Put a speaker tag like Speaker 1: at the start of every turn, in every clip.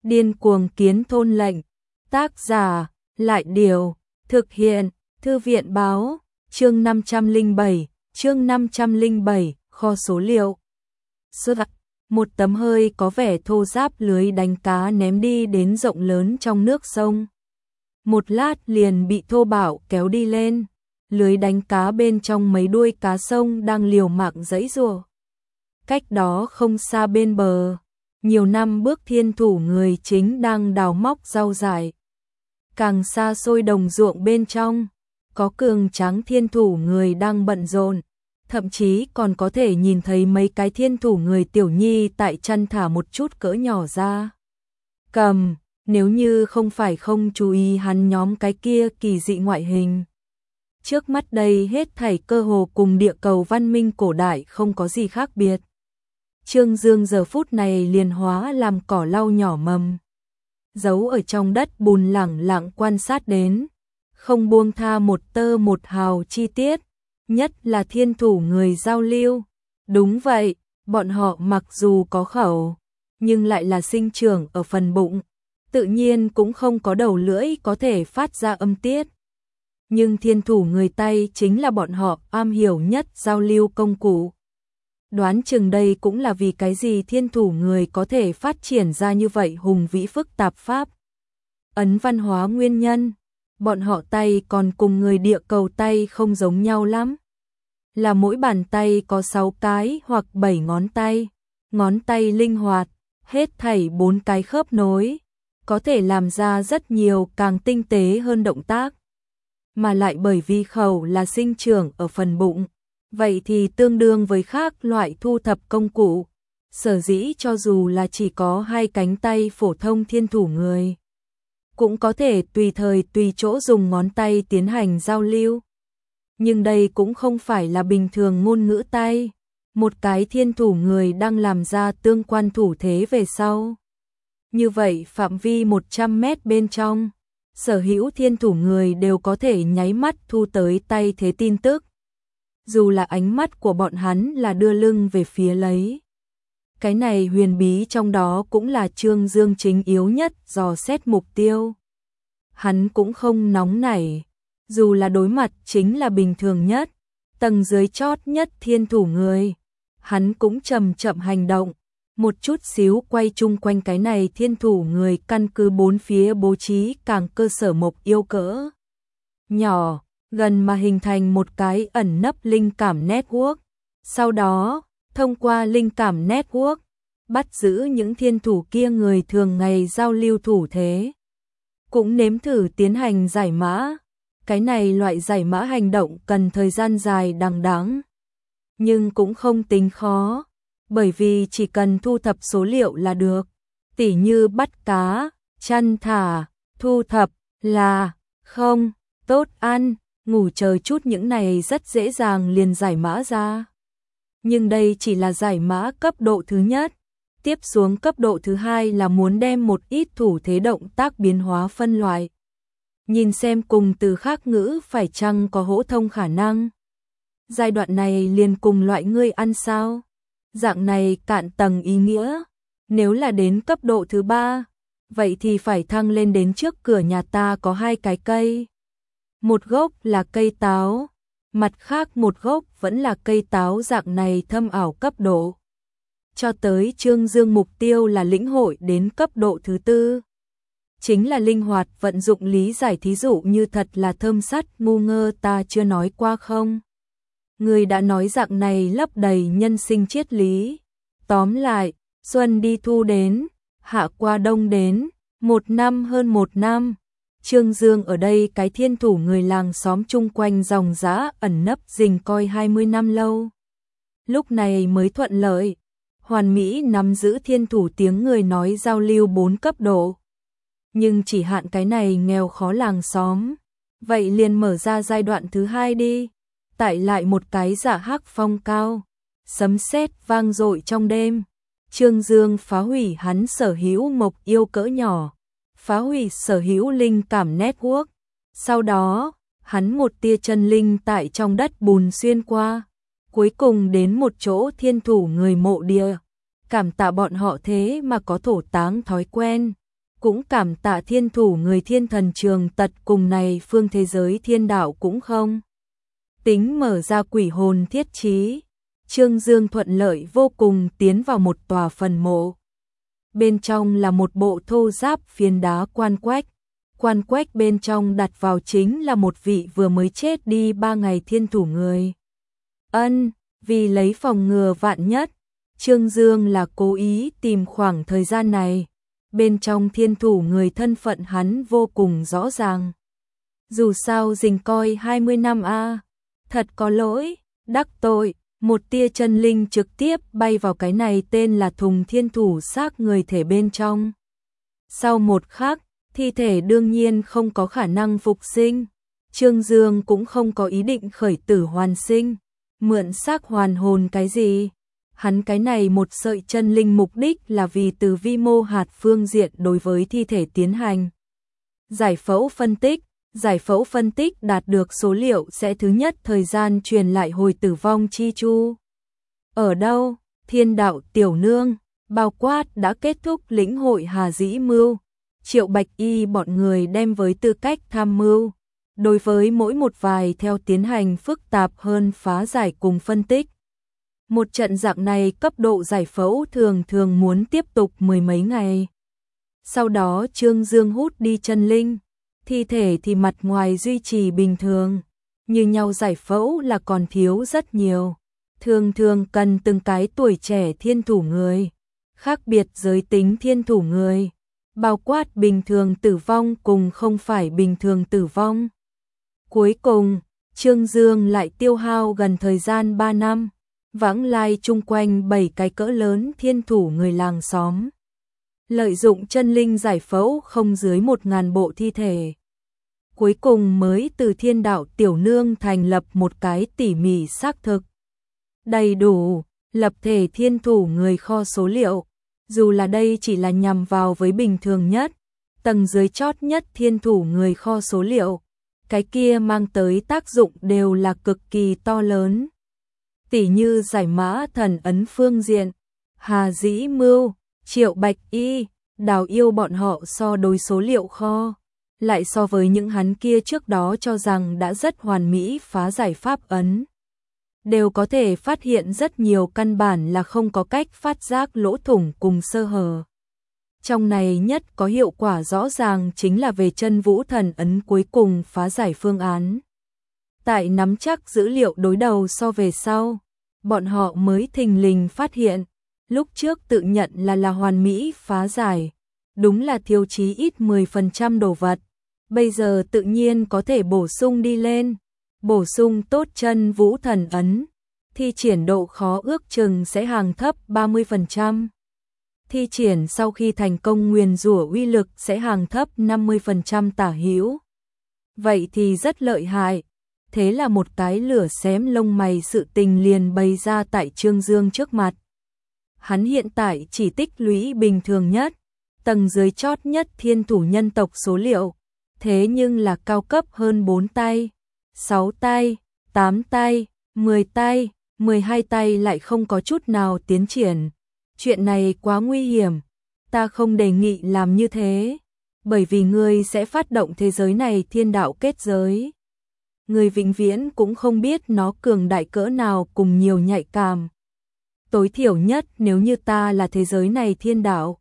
Speaker 1: Điên cuồng kiến thôn lệnh. Tác giả, Lại Điều. Thực hiện, Thư viện Báo. Chương 507, kho số liệu. Một tấm hơi có vẻ thô ráp lưới đánh cá ném đi đến rộng lớn trong nước sông. Một lát liền bị thô bạo kéo đi lên. Lưới đánh cá bên trong mấy đuôi cá sông đang liều mạng giãy giụa. Cách đó không xa bên bờ, nhiều năm bước thiên thủ người chính đang đào móc rau dại. Càng xa xôi đồng ruộng bên trong, có cường tráng thiên thủ người đang bận rộn, thậm chí còn có thể nhìn thấy mấy cái thiên thủ người tiểu nhi tại chăn thả một chút cỡ nhỏ ra. Cầm, nếu như không phải không chú ý hắn nhóm cái kia kỳ dị ngoại hình. Trước mắt đây hết thảy cơ hồ cùng địa cầu văn minh cổ đại không có gì khác biệt. Trương Dương giờ phút này liền hóa làm cỏ lau nhỏ mầm. Giấu ở trong đất bùn lẳng lặng quan sát đến, không buông tha một tơ một hào chi tiết, nhất là thiên thủ người giao lưu. Đúng vậy, bọn họ mặc dù có khẩu, nhưng lại là sinh trưởng ở phần bụng, tự nhiên cũng không có đầu lưỡi có thể phát ra âm tiết. Nhưng thiên thủ người Tây chính là bọn họ am hiểu nhất giao lưu công cụ. Đoán chừng đây cũng là vì cái gì thiên thủ người có thể phát triển ra như vậy hùng vĩ phức tạp pháp ấn văn hóa nguyên nhân. Bọn họ tay còn cùng người địa cầu tay không giống nhau lắm. Là mỗi bàn tay có 6 cái hoặc 7 ngón tay linh hoạt, hết thảy 4 cái khớp nối, có thể làm ra rất nhiều càng tinh tế hơn động tác. Mà lại bởi vì khẩu là sinh trưởng ở phần bụng, vậy thì tương đương với khác loại thu thập công cụ. Sở dĩ cho dù là chỉ có 2 cánh tay phổ thông thiên thủ người, cũng có thể tùy thời tùy chỗ dùng ngón tay tiến hành giao lưu. Nhưng đây cũng không phải là bình thường ngôn ngữ tay. Một cái thiên thủ người đang làm ra tương quan thủ thế về sau. Như vậy phạm vi 100 mét bên trong, sở hữu thiên thủ người đều có thể nháy mắt thu tới tay thế tin tức. Dù là ánh mắt của bọn hắn là đưa lưng về phía lấy. Cái này huyền bí trong đó cũng là Trương Dương chính yếu nhất dò xét mục tiêu. Hắn cũng không nóng nảy, dù là đối mặt chính là bình thường nhất, tầng dưới chót nhất thiên thủ người. Hắn cũng chậm chậm hành động, một chút xíu quay chung quanh cái này thiên thủ người, căn cứ bốn phía bố trí càng cơ sở mục yêu cỡ nhỏ, gần mà hình thành một cái ẩn nấp linh cảm network. Sau đó, thông qua linh cảm network, bắt giữ những thiên thủ kia người thường ngày giao lưu thủ thế. Cũng nếm thử tiến hành giải mã. Cái này loại giải mã hành động cần thời gian dài đằng đẵng, nhưng cũng không tính khó, bởi vì chỉ cần thu thập số liệu là được. Tỉ như bắt cá, chăn thả, thu thập là không, tốt ăn, ngủ chờ chút, những này rất dễ dàng liền giải mã ra. Nhưng đây chỉ là giải mã cấp độ thứ nhất. Tiếp xuống cấp độ thứ hai là muốn đem một ít thủ thế động tác biến hóa phân loại. Nhìn xem cùng từ khác ngữ phải chăng có hỗ thông khả năng. Giai đoạn này liền cùng loại ngươi ăn sao? Dạng này cạn tầng ý nghĩa. Nếu là đến cấp độ thứ ba, vậy thì phải thăng lên đến trước cửa nhà ta có 2 cái cây. Một gốc là cây táo, mặt khác một gốc vẫn là cây táo, dạng này thâm ảo cấp độ. Cho tới Trương Dương mục tiêu là lĩnh hội đến cấp độ thứ tư. Chính là linh hoạt vận dụng lý giải, thí dụ như thật là thơm sắt ngu ngơ ta chưa nói qua không? Người đã nói dạng này lấp đầy nhân sinh triết lý. Tóm lại, xuân đi thu đến, hạ qua đông đến, 1 năm hơn 1 năm. Trương Dương ở đây cái thiên thủ người làng xóm chung quanh dòng dã ẩn nấp rình coi 20 năm lâu. Lúc này mới thuận lợi, hoàn mỹ nắm giữ thiên thủ tiếng người nói giao lưu 4 cấp độ. Nhưng chỉ hạn cái này nghèo khó làng xóm, vậy liền mở ra giai đoạn thứ hai đi. Tại lại một cái dạ hắc phong cao, sấm sét vang dội trong đêm. Trương Dương phá hủy hắn sở hữu mục yêu cỡ nhỏ, phá hủy sở hữu linh cảm network. Sau đó, hắn một tia chân linh tại trong đất bùn xuyên qua, cuối cùng đến một chỗ thiên thủ người mộ địa. Cảm tạ bọn họ thế mà có thổ táng thói quen, cũng cảm tạ thiên thủ người thiên thần trường tật cùng này phương thế giới thiên đạo cũng không. Tính mở ra quỷ hồn thiết trí, Trương Dương thuận lợi vô cùng tiến vào một tòa phần mộ. Bên trong là một bộ thô giáp phiến đá quan quách bên trong đặt vào chính là một vị vừa mới chết đi 3 ngày thiên thủ người. Vì lấy phòng ngừa vạn nhất, Trương Dương là cố ý tìm khoảng thời gian này. Bên trong thiên thủ người thân phận hắn vô cùng rõ ràng. Dù sao dình coi 20 năm thật có lỗi, đắc tội, một tia chân linh trực tiếp bay vào cái này tên là thùng thiên thủ xác người thể bên trong. Sau một khắc, thi thể đương nhiên không có khả năng phục sinh. Trương Dương cũng không có ý định khởi tử hoàn sinh, mượn xác hoàn hồn cái gì. Hắn cái này một sợi chân linh mục đích là vì từ vi mô hạt phương diện đối với thi thể tiến hành giải phẫu phân tích đạt được số liệu sẽ thứ nhất thời gian truyền lại hồi tử vong chi chu. Ở đâu? Thiên đạo tiểu nương, bao quát đã kết thúc lĩnh hội Hà Dĩ Mưu, Triệu Bạch Y bọn người đem với tư cách tham mưu. Đối với mỗi một vài theo tiến hành phức tạp hơn phá giải cùng phân tích. Một trận dạng này cấp độ giải phẫu thường muốn tiếp tục 10 mấy ngày. Sau đó Trương Dương hút đi chân linh, thi thể thì mặt ngoài duy trì bình thường, như nhau giải phẫu là còn thiếu rất nhiều. Thường cần từng cái tuổi trẻ thiên thủ người, khác biệt giới tính thiên thủ người, bao quát bình thường tử vong cùng không phải bình thường tử vong. Cuối cùng, Trương Dương lại tiêu hao gần thời gian 3 năm. Vãng lai chung quanh 7 cái cỡ lớn thiên thủ người làng xóm. Lợi dụng chân linh giải phẫu không dưới 1.000 bộ thi thể. Cuối cùng mới từ thiên đạo tiểu nương thành lập một cái tỉ mỉ xác thực. Đầy đủ, lập thể thiên thủ người kho số liệu. Dù là đây chỉ là nhằm vào với bình thường nhất, tầng dưới chót nhất thiên thủ người kho số liệu. Cái kia mang tới tác dụng đều là cực kỳ to lớn. Tỉ như giải mã thần ấn phương diện, Hà Dĩ Mưu, Triệu Bạch Y, Đào Yêu bọn họ so đối số liệu kho, lại so với những hắn kia trước đó cho rằng đã rất hoàn mỹ phá giải pháp ấn. Đều có thể phát hiện rất nhiều căn bản là không có cách phát giác lỗ thủng cùng sơ hở. Trong này nhất có hiệu quả rõ ràng chính là về chân vũ thần ấn cuối cùng phá giải phương án. Tại nắm chắc dữ liệu đối đầu so về sau, bọn họ mới thình lình phát hiện, lúc trước tự nhận là hoàn mỹ phá giải, đúng là thiếu chí ít 10% đồ vật, bây giờ tự nhiên có thể bổ sung đi lên, bổ sung tốt chân vũ thần ấn, thi triển độ khó ước chừng sẽ hàng thấp 30%. Thi triển sau khi thành công nguyền rủa uy lực sẽ hàng thấp 50% tả hữu. Vậy thì rất lợi hại. Thế là một cái lửa xém lông mày sự tình liền bày ra tại Trương Dương trước mặt. Hắn hiện tại chỉ tích lũy bình thường nhất, tầng dưới chót nhất thiên thủ nhân tộc số liệu, thế nhưng là cao cấp hơn 4 tay, 6 tay, 8 tay, 10 tay, 12 tay lại không có chút nào tiến triển. Chuyện này quá nguy hiểm, ta không đề nghị làm như thế, bởi vì ngươi sẽ phát động thế giới này thiên đạo kết giới. Người vĩnh viễn cũng không biết nó cường đại cỡ nào cùng nhiều nhạy cảm. Tối thiểu nhất nếu như ta là thế giới này thiên đạo,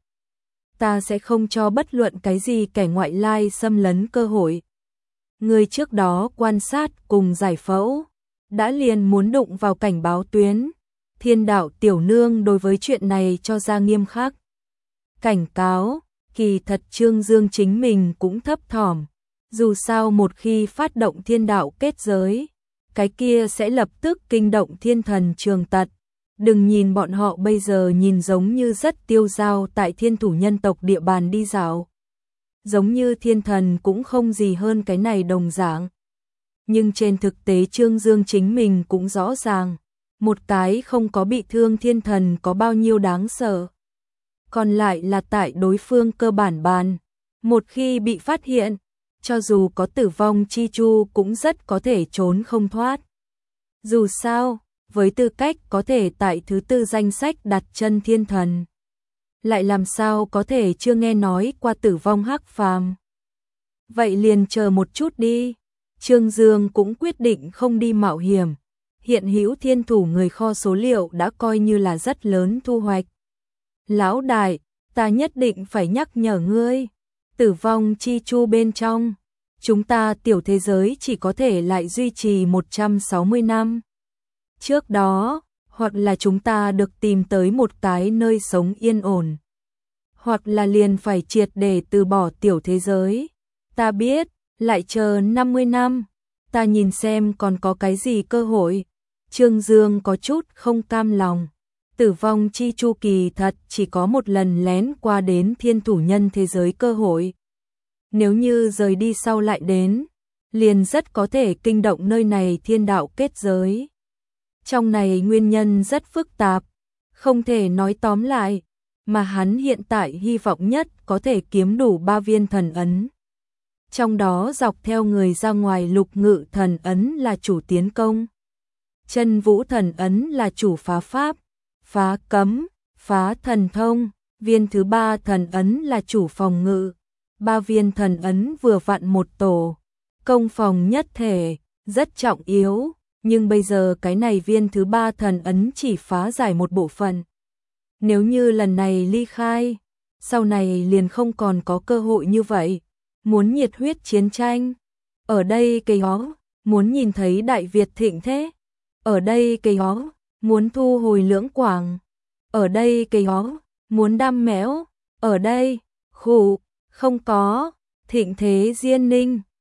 Speaker 1: ta sẽ không cho bất luận cái gì kẻ ngoại lai xâm lấn cơ hội. Người trước đó quan sát cùng giải phẫu, đã liền muốn đụng vào cảnh báo tuyến. Thiên đạo tiểu nương đối với chuyện này cho ra nghiêm khắc cảnh cáo, kỳ thật Trương Dương chính mình cũng thấp thỏm. Dù sao một khi phát động thiên đạo kết giới, cái kia sẽ lập tức kinh động thiên thần trường tật. Đừng nhìn bọn họ bây giờ nhìn giống như rất tiêu dao tại thiên thủ nhân tộc địa bàn đi dạo. Giống như thiên thần cũng không gì hơn cái này đồng dạng. Nhưng trên thực tế Trương Dương chính mình cũng rõ ràng, một cái không có bị thương thiên thần có bao nhiêu đáng sợ. Còn lại là tại đối phương cơ bản bàn, một khi bị phát hiện, cho dù có tử vong chi chu cũng rất có thể trốn không thoát. Dù sao, với tư cách có thể tại thứ tư danh sách đặt chân thiên thần, lại làm sao có thể chưa nghe nói qua Tử Vong Hắc Phàm. Vậy liền chờ một chút đi. Trương Dương cũng quyết định không đi mạo hiểm. Hiện hữu thiên thủ người kho số liệu đã coi như là rất lớn thu hoạch. Lão đại, ta nhất định phải nhắc nhở ngươi. Tử vong chi chu bên trong, chúng ta tiểu thế giới chỉ có thể lại duy trì 160 năm. Trước đó, hoặc là chúng ta được tìm tới một cái nơi sống yên ổn, hoặc là liền phải triệt để từ bỏ tiểu thế giới. Ta biết, lại chờ 50 năm, ta nhìn xem còn có cái gì cơ hội. Trương Dương có chút không cam lòng. Tử vong chi chu kỳ thật chỉ có một lần lén qua đến thiên thủ nhân thế giới cơ hội. Nếu như rời đi sau lại đến, liền rất có thể kinh động nơi này thiên đạo kết giới. Trong này nguyên nhân rất phức tạp, không thể nói tóm lại, mà hắn hiện tại hy vọng nhất có thể kiếm đủ 3 viên thần ấn. Trong đó dọc theo người ra ngoài lục ngự thần ấn là chủ tiến công. Chân vũ thần ấn là chủ phá pháp, phá cấm, phá thần thông, viên thứ 3 thần ấn là chủ phòng ngự. 3 viên thần ấn vừa vặn một tổ, công phòng nhất thể, rất trọng yếu, nhưng bây giờ cái này viên thứ 3 thần ấn chỉ phá giải một bộ phận. Nếu như lần này ly khai, sau này liền không còn có cơ hội như vậy. Muốn nhiệt huyết chiến tranh, ở đây cây hó, muốn nhìn thấy Đại Việt thịnh thế, ở đây cây hó, muốn thu hồi Lưỡng Quảng, ở đây cây hó, muốn đam mẽo, ở đây, khủ, không có, thịnh thế Diên Ninh,